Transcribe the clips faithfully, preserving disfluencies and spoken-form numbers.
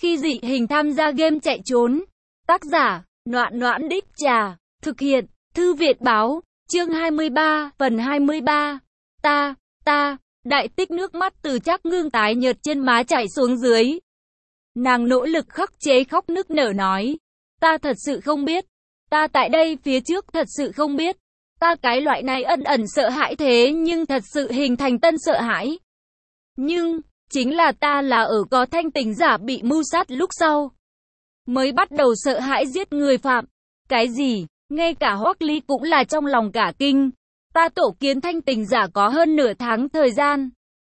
Khi dị hình tham gia game chạy trốn. Tác giả, Noãn Noãn Đích Trà. Thực hiện, Thư viện báo. Chương hai mươi ba, phần hai mươi ba. Ta, ta, đại tích nước mắt từ Trác Ngưng tái nhợt trên má chảy xuống dưới. Nàng nỗ lực khắc chế khóc nức nở nói. Ta thật sự không biết. Ta tại đây phía trước thật sự không biết. Ta cái loại này ẩn ẩn sợ hãi thế nhưng thật sự hình thành tân sợ hãi. Nhưng, chính là ta là ở có thanh tỉnh giả bị mưu sát lúc sau. Mới bắt đầu sợ hãi giết người phạm. Cái gì? Ngay cả Hoắc Ly cũng là trong lòng cả kinh. Ta tổ kiến thanh tỉnh giả có hơn nửa tháng thời gian.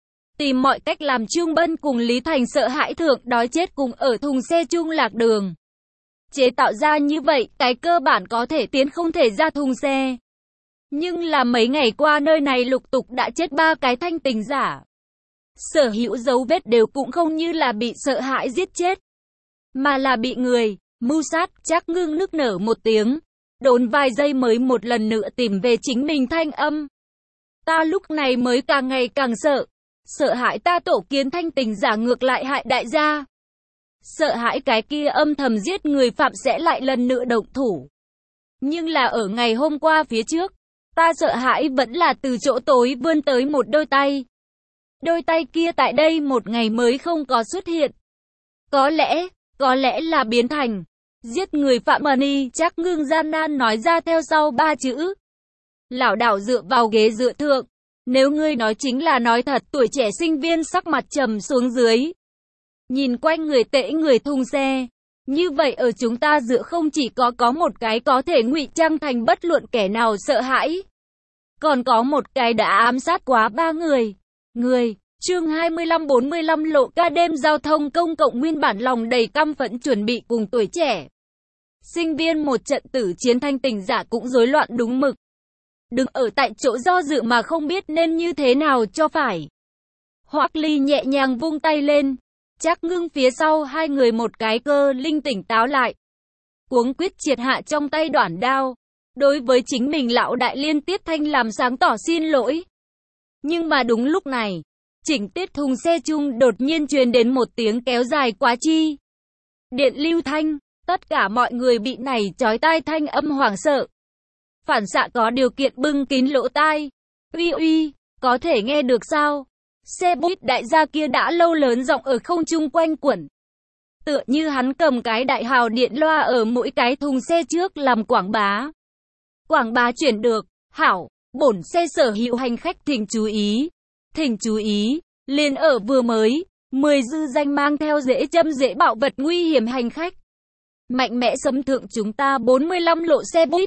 Tìm mọi cách làm Trương Bân cùng Lý Thành sợ hãi thượng đói chết cùng ở thùng xe chung lạc đường. Chế tạo ra như vậy, cái cơ bản có thể tiến không thể ra thùng xe. Nhưng là mấy ngày qua nơi này lục tục đã chết ba cái thanh tỉnh giả. Sở hữu dấu vết đều cũng không như là bị sợ hãi giết chết, mà là bị người mưu sát. Trác Ngưng nức nở một tiếng, đốn vài giây mới một lần nữa tìm về chính mình thanh âm. Ta lúc này mới càng ngày càng sợ, sợ hãi ta tổ kiến thanh tỉnh giả ngược lại hại đại gia, sợ hãi cái kia âm thầm giết người phạm sẽ lại lần nữa động thủ. Nhưng là ở ngày hôm qua phía trước, ta sợ hãi vẫn là từ chỗ tối vươn tới một đôi tay. Đôi tay kia tại đây một ngày mới không có xuất hiện. Có lẽ, có lẽ là biến thành giết người phạm money. Trác Ngưng gian nan nói ra theo sau ba chữ. Lảo đảo dựa vào ghế dựa thượng. Nếu ngươi nói chính là nói thật. Tuổi trẻ sinh viên sắc mặt trầm xuống dưới, nhìn quanh người tễ người thùng xe. Như vậy ở chúng ta dựa không chỉ có có một cái có thể ngụy trang thành bất luận kẻ nào sợ hãi, còn có một cái đã ám sát quá ba người. Người, chương hai mươi lăm bốn mươi lăm lộ ca đêm giao thông công cộng nguyên bản lòng đầy căm phẫn chuẩn bị cùng tuổi trẻ sinh viên một trận tử chiến thanh tỉnh giả cũng rối loạn đúng mực. Đứng ở tại chỗ do dự mà không biết nên như thế nào cho phải. Hoắc Ly nhẹ nhàng vung tay lên. Trác Ngưng phía sau hai người một cái cơ linh tỉnh táo lại. Cuống quyết triệt hạ trong tay đoản đao. Đối với chính mình lão đại liên Tiết Thanh làm sáng tỏ xin lỗi. Nhưng mà đúng lúc này, chỉnh tiết thùng xe chung đột nhiên truyền đến một tiếng kéo dài quá chi điện lưu thanh. Tất cả mọi người bị này chói tai thanh âm hoảng sợ, phản xạ có điều kiện bưng kín lỗ tai. Uy uy, có thể nghe được sao? Xe buýt đại gia kia đã lâu lớn giọng ở không trung quanh quẩn. Tựa như hắn cầm cái đại hào điện loa ở mỗi cái thùng xe trước làm quảng bá. Quảng bá chuyển được, hảo, bổn xe sở hữu hành khách thỉnh chú ý. Thỉnh chú ý, liền ở vừa mới, mười dư danh mang theo dễ châm dễ bạo vật nguy hiểm hành khách. Mạnh mẽ xâm thượng chúng ta bốn mươi lăm lộ xe buýt.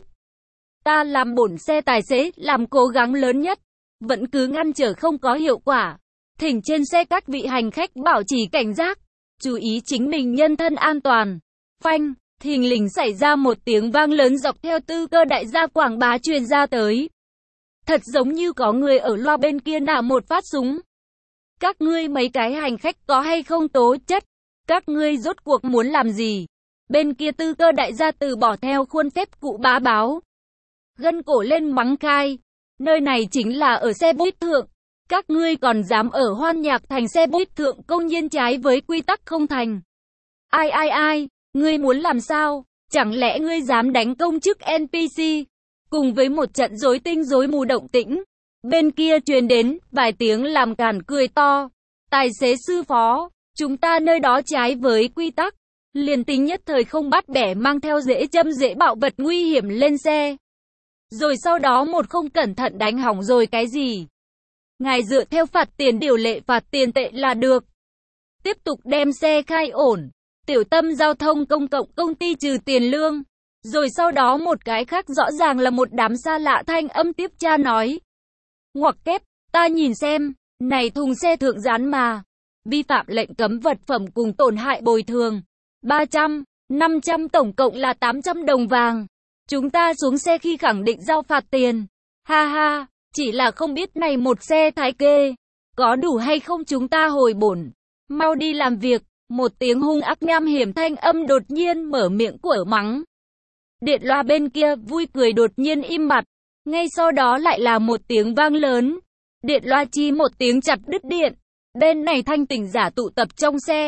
Ta làm bổn xe tài xế, làm cố gắng lớn nhất, vẫn cứ ngăn trở không có hiệu quả. Thỉnh trên xe các vị hành khách bảo trì cảnh giác, chú ý chính mình nhân thân an toàn. Phanh, thình lình xảy ra một tiếng vang lớn dọc theo tư cơ đại gia quảng bá truyền ra tới. Thật giống như có người ở loa bên kia nã một phát súng. Các ngươi mấy cái hành khách có hay không tố chất? Các ngươi rốt cuộc muốn làm gì? Bên kia tư cơ đại gia từ bỏ theo khuôn phép cụ bá báo, gân cổ lên mắng khai. Nơi này chính là ở xe buýt thượng. Các ngươi còn dám ở Hoan Nhạc Thành xe buýt thượng công nhiên trái với quy tắc không thành. Ai ai ai, ngươi muốn làm sao? Chẳng lẽ ngươi dám đánh công chức en pê xê? Cùng với một trận rối tinh rối mù động tĩnh, bên kia truyền đến vài tiếng làm càn cười to. Tài xế sư phó, chúng ta nơi đó trái với quy tắc. Liền tính nhất thời không bắt bẻ mang theo dễ châm dễ bạo vật nguy hiểm lên xe, rồi sau đó một không cẩn thận đánh hỏng rồi cái gì, ngài dựa theo phạt tiền điều lệ phạt tiền tệ là được. Tiếp tục đem xe khai ổn. Tiểu Tâm giao thông công cộng công ty trừ tiền lương. Rồi sau đó một cái khác rõ ràng là một đám xa lạ thanh âm tiếp tra nói. Ngoặc kép, ta nhìn xem, này thùng xe thượng dán mà. Vi phạm lệnh cấm vật phẩm cùng tổn hại bồi thường. ba trăm, năm trăm tổng cộng là tám trăm đồng vàng. Chúng ta xuống xe khi khẳng định giao phạt tiền. Ha ha, chỉ là không biết này một xe thái kê có đủ hay không chúng ta hồi bổn. Mau đi làm việc. Một tiếng hung ác nham hiểm thanh âm đột nhiên mở miệng của mắng. Điện loa bên kia vui cười đột nhiên im bặt. Ngay sau đó lại là một tiếng vang lớn. Điện loa chi một tiếng chặt đứt điện. Bên này thanh tỉnh giả tụ tập trong xe.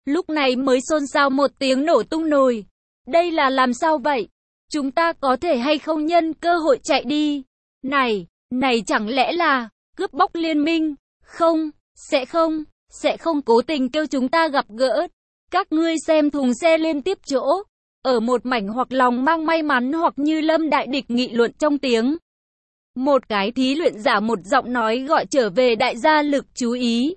Lúc này mới xôn xao một tiếng nổ tung nồi. Đây là làm sao vậy? Chúng ta có thể hay không nhân cơ hội chạy đi? Này, này chẳng lẽ là cướp bóc liên minh? Không, sẽ không, sẽ không cố tình kêu chúng ta gặp gỡ. Các ngươi xem thùng xe liên tiếp chỗ. Ở một mảnh hoặc lòng mang may mắn hoặc như lâm đại địch nghị luận trong tiếng. Một cái thí luyện giả một giọng nói gọi trở về đại gia lực chú ý.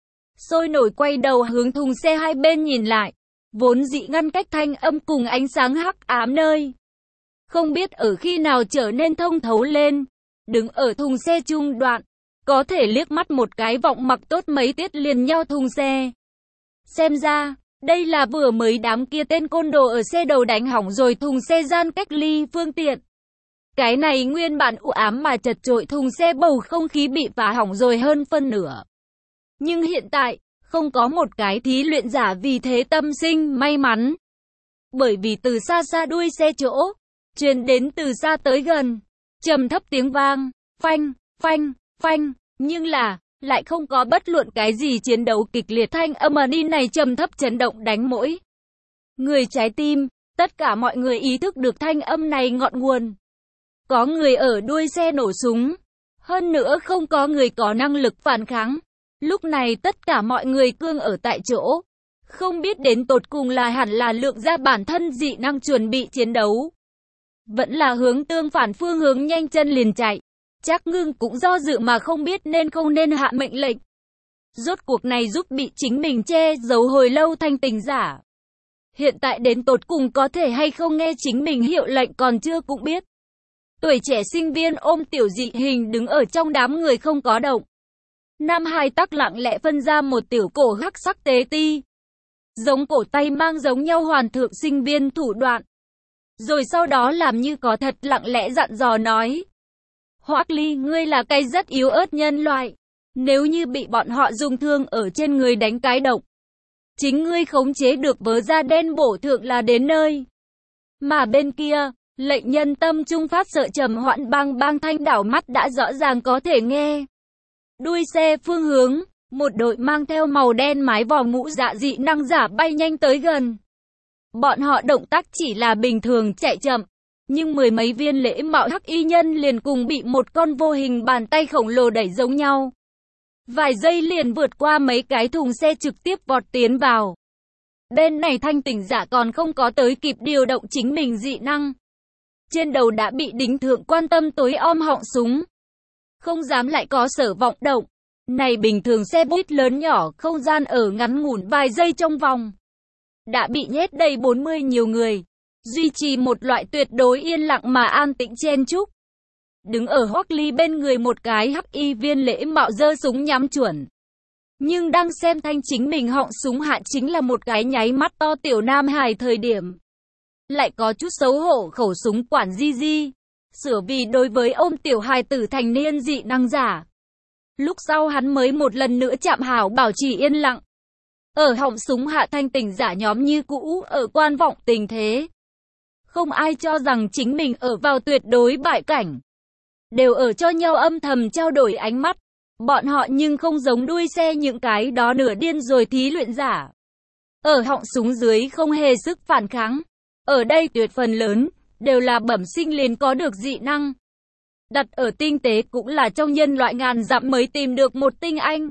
Sôi nổi quay đầu hướng thùng xe hai bên nhìn lại. Vốn dị ngăn cách thanh âm cùng ánh sáng hắc ám nơi. Không biết ở khi nào trở nên thông thấu lên. Đứng ở thùng xe trung đoạn. Có thể liếc mắt một cái vọng mặc tốt mấy tiết liền nhau thùng xe. Xem ra, đây là vừa mới đám kia tên côn đồ ở xe đầu đánh hỏng rồi thùng xe gian cách ly phương tiện. Cái này nguyên bản u ám mà chật chội thùng xe bầu không khí bị phá hỏng rồi hơn phân nửa. Nhưng hiện tại, không có một cái thí luyện giả vì thế tâm sinh may mắn. Bởi vì từ xa xa đuôi xe chỗ, truyền đến từ xa tới gần, trầm thấp tiếng vang, phanh, phanh, phanh, nhưng là, lại không có bất luận cái gì chiến đấu kịch liệt thanh âm mà đi này trầm thấp chấn động đánh mỗi người trái tim, tất cả mọi người ý thức được thanh âm này ngọn nguồn. Có người ở đuôi xe nổ súng, hơn nữa không có người có năng lực phản kháng. Lúc này tất cả mọi người cương ở tại chỗ, không biết đến tột cùng là hẳn là lượng ra bản thân dị năng chuẩn bị chiến đấu. Vẫn là hướng tương phản phương hướng nhanh chân liền chạy. Trác Ngưng cũng do dự mà không biết nên không nên hạ mệnh lệnh. Rốt cuộc này giúp bị chính mình che giấu hồi lâu thanh tình giả. Hiện tại đến tột cùng có thể hay không nghe chính mình hiệu lệnh còn chưa cũng biết. Tuổi trẻ sinh viên ôm tiểu dị hình đứng ở trong đám người không có động. Nam Hải tắc lặng lẽ phân ra một tiểu cổ hắc sắc tế ti. Giống cổ tay mang giống nhau hoàn thượng sinh viên thủ đoạn. Rồi sau đó làm như có thật lặng lẽ dặn dò nói. Hoắc Ly, ngươi là cái rất yếu ớt nhân loại. Nếu như bị bọn họ dùng thương ở trên người đánh cái động. Chính ngươi khống chế được vớ da đen bổ thượng là đến nơi. Mà bên kia, lệnh nhân tâm trung phát sợ trầm hoãn bang bang thanh đảo mắt đã rõ ràng có thể nghe. Đuôi xe phương hướng, một đội mang theo màu đen mái vò mũ dạ dị năng giả bay nhanh tới gần. Bọn họ động tác chỉ là bình thường chạy chậm, nhưng mười mấy viên lễ mạo hắc y nhân liền cùng bị một con vô hình bàn tay khổng lồ đẩy giống nhau. Vài giây liền vượt qua mấy cái thùng xe trực tiếp vọt tiến vào. Bên này thanh tỉnh giả còn không có tới kịp điều động chính mình dị năng. Trên đầu đã bị đính thượng quan tâm tối om họng súng. Không dám lại có sở vọng động. Này bình thường xe buýt lớn nhỏ không gian ở ngắn ngủn vài giây trong vòng. Đã bị nhét đầy bốn mươi nhiều người. Duy trì một loại tuyệt đối yên lặng mà an tĩnh chen chúc. Đứng ở Hoắc Ly bên người một cái hắc y viên lễ mạo giơ súng nhắm chuẩn. Nhưng đang xem thanh chính mình họng súng hạ chính là một cái nháy mắt to tiểu Nam Hải thời điểm. Lại có chút xấu hổ khẩu súng quản di di. Sửa vì đối với ôm tiểu hài tử thành niên dị năng giả. Lúc sau hắn mới một lần nữa chạm hảo bảo trì yên lặng. Ở họng súng hạ thanh tỉnh giả nhóm như cũ ở quan vọng tình thế. Không ai cho rằng chính mình ở vào tuyệt đối bại cảnh. Đều ở cho nhau âm thầm trao đổi ánh mắt. Bọn họ nhưng không giống đuôi xe những cái đó nửa điên rồi thí luyện giả. Ở họng súng dưới không hề sức phản kháng. Ở đây tuyệt phần lớn, đều là bẩm sinh liền có được dị năng. Đặt ở tinh tế cũng là trong nhân loại ngàn dặm mới tìm được một tinh anh.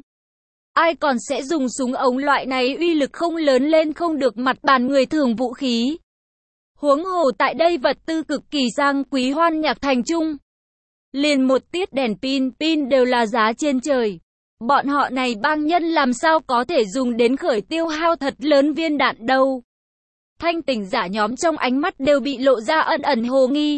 Ai còn sẽ dùng súng ống loại này uy lực không lớn lên không được mặt bàn người thường vũ khí. Huống hồ tại đây vật tư cực kỳ sang quý hoan nhạc thành trung. Liền một tiết đèn pin, pin đều là giá trên trời. Bọn họ này bang nhân làm sao có thể dùng đến khởi tiêu hao thật lớn viên đạn đâu. Thanh tỉnh giả nhóm trong ánh mắt đều bị lộ ra ẩn ẩn hồ nghi.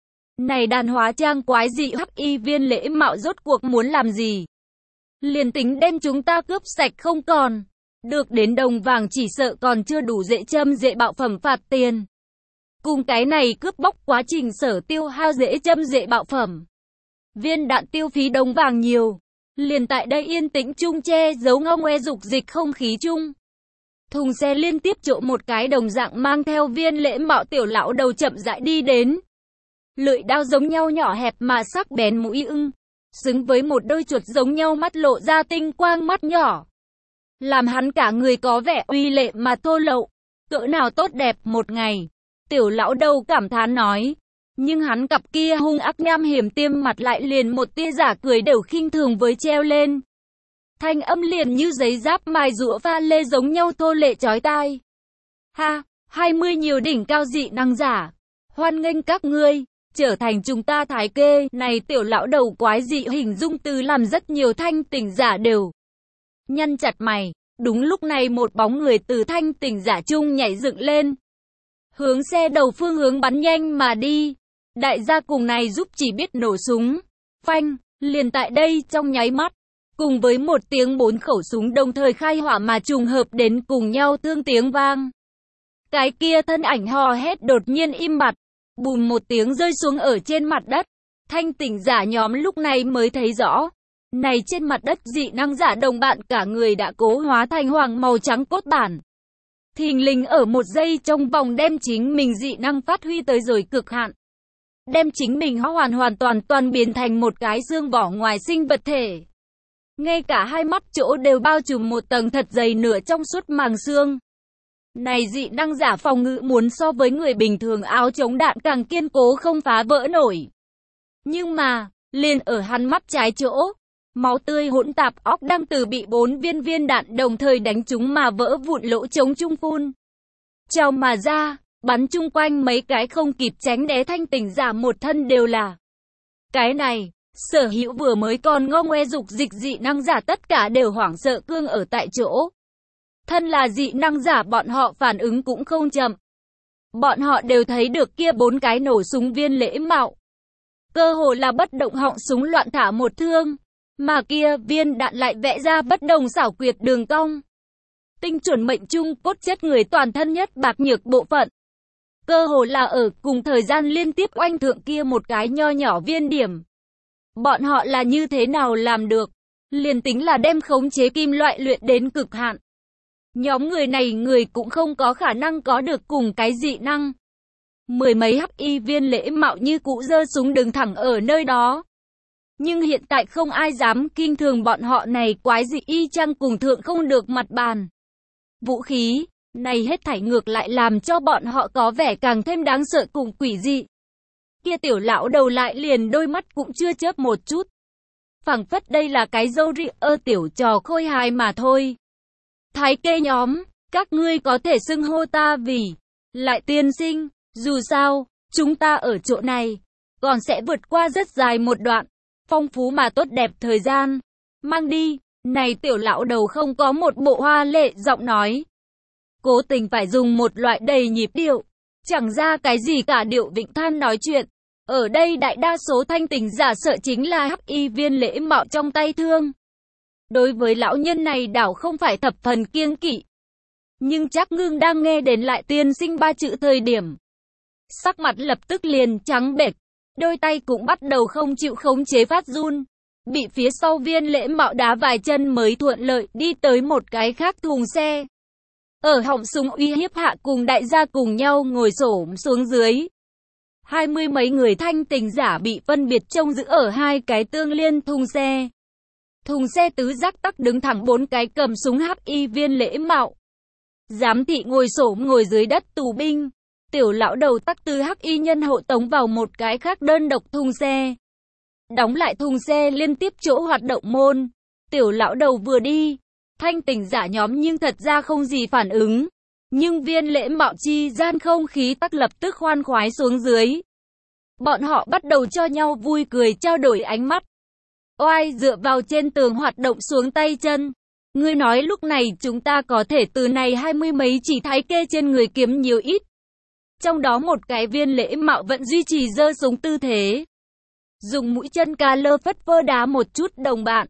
Này đàn hóa trang quái dị hắc y viên lễ mạo rốt cuộc muốn làm gì? Liền tính đem chúng ta cướp sạch không còn. Được đến đồng vàng chỉ sợ còn chưa đủ dễ châm dễ bạo phẩm phạt tiền. Cùng cái này cướp bóc quá trình sở tiêu hao dễ châm dễ bạo phẩm. Viên đạn tiêu phí đồng vàng nhiều. Liền tại đây yên tĩnh chung che giấu ngao ngoe dục dịch không khí chung. Thùng xe liên tiếp trộm một cái đồng dạng mang theo viên lễ mạo tiểu lão đầu chậm rãi đi đến. Lưỡi đao giống nhau nhỏ hẹp mà sắc bén mũi ưng. Xứng với một đôi chuột giống nhau mắt lộ ra tinh quang mắt nhỏ. làm hắn cả người có vẻ uy lệ mà thô lậu. Cỡ nào tốt đẹp một ngày. Tiểu lão đầu cảm thán nói. Nhưng hắn cặp kia hung ác nham hiểm tiêm mặt lại liền một tia giả cười đều khinh thường với treo lên. Thanh âm liền như giấy giáp mài rũa pha lê giống nhau thô lệ chói tai. Ha, hai mươi nhiều đỉnh cao dị năng giả. Hoan nghênh các ngươi, trở thành chúng ta thái kê. Này tiểu lão đầu quái dị hình dung từ làm rất nhiều thanh tỉnh giả đều nhăn chặt mày. Đúng lúc này một bóng người từ thanh tỉnh giả trung nhảy dựng lên. Hướng xe đầu phương hướng bắn nhanh mà đi. Đại gia cùng này giúp chỉ biết nổ súng. Phanh, liền tại đây trong nháy mắt. Cùng với một tiếng bốn khẩu súng đồng thời khai hỏa mà trùng hợp đến cùng nhau thương tiếng vang. Cái kia thân ảnh hò hét đột nhiên im bặt. Bùm một tiếng rơi xuống ở trên mặt đất. Thanh tỉnh giả nhóm lúc này mới thấy rõ. Này trên mặt đất dị năng giả đồng bạn cả người đã cố hóa thành hoàng màu trắng cốt bản. Thình lình ở một giây trong vòng đem chính mình dị năng phát huy tới rồi cực hạn. Đem chính mình hóa hoàn hoàn toàn toàn biến thành một cái xương vỏ ngoài sinh vật thể. Ngay cả hai mắt chỗ đều bao trùm một tầng thật dày nửa trong suốt màng xương. Này dị năng giả phòng ngự muốn so với người bình thường áo chống đạn càng kiên cố không phá vỡ nổi. Nhưng mà, liền ở hắn mắt trái chỗ, máu tươi hỗn tạp óc đang từ bị bốn viên viên đạn đồng thời đánh trúng mà vỡ vụn lỗ trống trung phun. Trào mà ra, bắn chung quanh mấy cái không kịp tránh né thanh tỉnh giả một thân đều là. Cái này, sở hữu vừa mới còn ngông ngoe dục dịch dị năng giả tất cả đều hoảng sợ cương ở tại chỗ. Thân là dị năng giả bọn họ phản ứng cũng không chậm. Bọn họ đều thấy được kia bốn cái nổ súng viên lễ mạo. Cơ hồ là bất động họng súng loạn thả một thương. Mà kia viên đạn lại vẽ ra bất đồng xảo quyệt đường cong. Tinh chuẩn mệnh trung cốt chất người toàn thân nhất bạc nhược bộ phận. Cơ hồ là ở cùng thời gian liên tiếp oanh thượng kia một cái nho nhỏ viên điểm. Bọn họ là như thế nào làm được? Liền tính là đem khống chế kim loại luyện đến cực hạn. Nhóm người này người cũng không có khả năng có được cùng cái dị năng. Mười mấy hắc y viên lễ mạo như cũ giơ súng đứng thẳng ở nơi đó. Nhưng hiện tại không ai dám kinh thường bọn họ này quái dị y chang cùng thượng không được mặt bàn. Vũ khí, này hết thảy ngược lại làm cho bọn họ có vẻ càng thêm đáng sợ cùng quỷ dị. Kia tiểu lão đầu lại liền đôi mắt cũng chưa chớp một chút. Phảng phất đây là cái dâu ri ơ tiểu trò khôi hài mà thôi. Thái kê nhóm, các ngươi có thể xưng hô ta vì lại tiên sinh, dù sao, chúng ta ở chỗ này, còn sẽ vượt qua rất dài một đoạn, phong phú mà tốt đẹp thời gian. Mang đi, này tiểu lão đầu không có một bộ hoa lệ giọng nói. Cố tình phải dùng một loại đầy nhịp điệu, chẳng ra cái gì cả điệu vịnh than nói chuyện. Ở đây đại đa số thanh tỉnh giả sợ chính là hắc y viên lễ mạo trong tay thương. Đối với lão nhân này đảo không phải thập phần kiêng kỵ. Nhưng chắc ngưng đang nghe đến lại tiên sinh ba chữ thời điểm. Sắc mặt lập tức liền trắng bệch, đôi tay cũng bắt đầu không chịu khống chế phát run. Bị phía sau viên lễ mạo đá vài chân mới thuận lợi đi tới một cái khác thùng xe. Ở họng súng uy hiếp hạ cùng đại gia cùng nhau ngồi xổm xuống dưới. Hai mươi mấy người thanh tỉnh giả bị phân biệt trông giữ ở hai cái tương liên thùng xe. Thùng xe tứ giác tắc đứng thẳng bốn cái cầm súng hắc y viên lễ mạo. Giám thị ngồi xổm ngồi dưới đất tù binh. Tiểu lão đầu tắc từ hắc y nhân hộ tống vào một cái khác đơn độc thùng xe. Đóng lại thùng xe liên tiếp chỗ hoạt động môn. Tiểu lão đầu vừa đi. Thanh tỉnh giả nhóm nhưng thật ra không gì phản ứng. Nhưng viên lễ mạo chi gian không khí tắc lập tức khoan khoái xuống dưới. Bọn họ bắt đầu cho nhau vui cười trao đổi ánh mắt. Oai dựa vào trên tường hoạt động xuống tay chân. Ngươi nói lúc này chúng ta có thể từ này hai mươi mấy chỉ thái kê trên người kiếm nhiều ít. Trong đó một cái viên lễ mạo vẫn duy trì giơ súng tư thế. Dùng mũi chân ca lơ phất phơ đá một chút đồng bạn.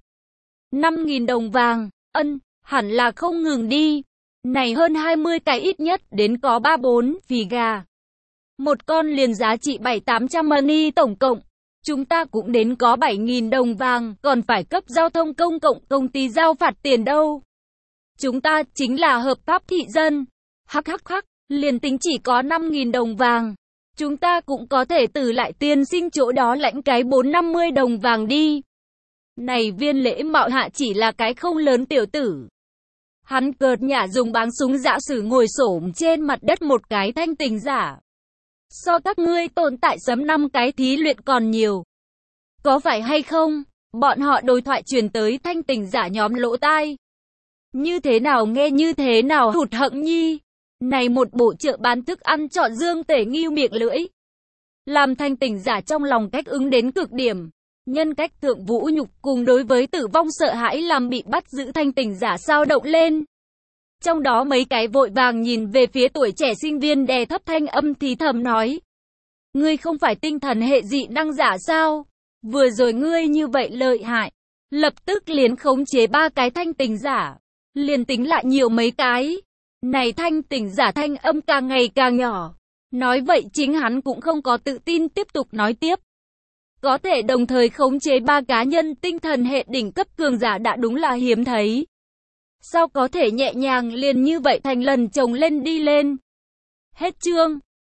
năm nghìn đồng vàng, ân, hẳn là không ngừng đi. Này hơn hai mươi cái ít nhất đến có ba bốn phì gà. Một con liền giá trị bảy tám trăm money tổng cộng. Chúng ta cũng đến có bảy nghìn đồng vàng, còn phải cấp giao thông công cộng công ty giao phạt tiền đâu. Chúng ta chính là hợp pháp thị dân. Hắc hắc hắc, liền tính chỉ có năm nghìn đồng vàng. Chúng ta cũng có thể từ lại tiên sinh chỗ đó lãnh cái bốn năm mươi đồng vàng đi. Này viên lễ mạo hạ chỉ là cái không lớn tiểu tử. Hắn cợt nhả dùng báng súng giả sử ngồi xổm trên mặt đất một cái thanh tỉnh giả. So các ngươi tồn tại sớm năm cái thí luyện còn nhiều. Có phải hay không? Bọn họ đối thoại truyền tới thanh tỉnh giả nhóm lỗ tai. Như thế nào nghe như thế nào hụt hẫng nhi. Này một bộ chợ bán thức ăn chọn dương tể nghiêu miệng lưỡi. Làm thanh tỉnh giả trong lòng cách ứng đến cực điểm. Nhân cách thượng vũ nhục cùng đối với tử vong sợ hãi làm bị bắt giữ thanh tỉnh giả sao động lên. Trong đó mấy cái vội vàng nhìn về phía tuổi trẻ sinh viên đè thấp thanh âm thì thầm nói. Ngươi không phải tinh thần hệ dị năng giả sao? Vừa rồi ngươi như vậy lợi hại. Lập tức liền khống chế ba cái thanh tỉnh giả. Liền tính lại nhiều mấy cái. Này thanh tỉnh giả thanh âm càng ngày càng nhỏ. Nói vậy chính hắn cũng không có tự tin tiếp tục nói tiếp. Có thể đồng thời khống chế ba cá nhân tinh thần hệ đỉnh cấp cường giả đã đúng là hiếm thấy. Sao có thể nhẹ nhàng liền như vậy thành lần chồng lên đi lên. Hết chương.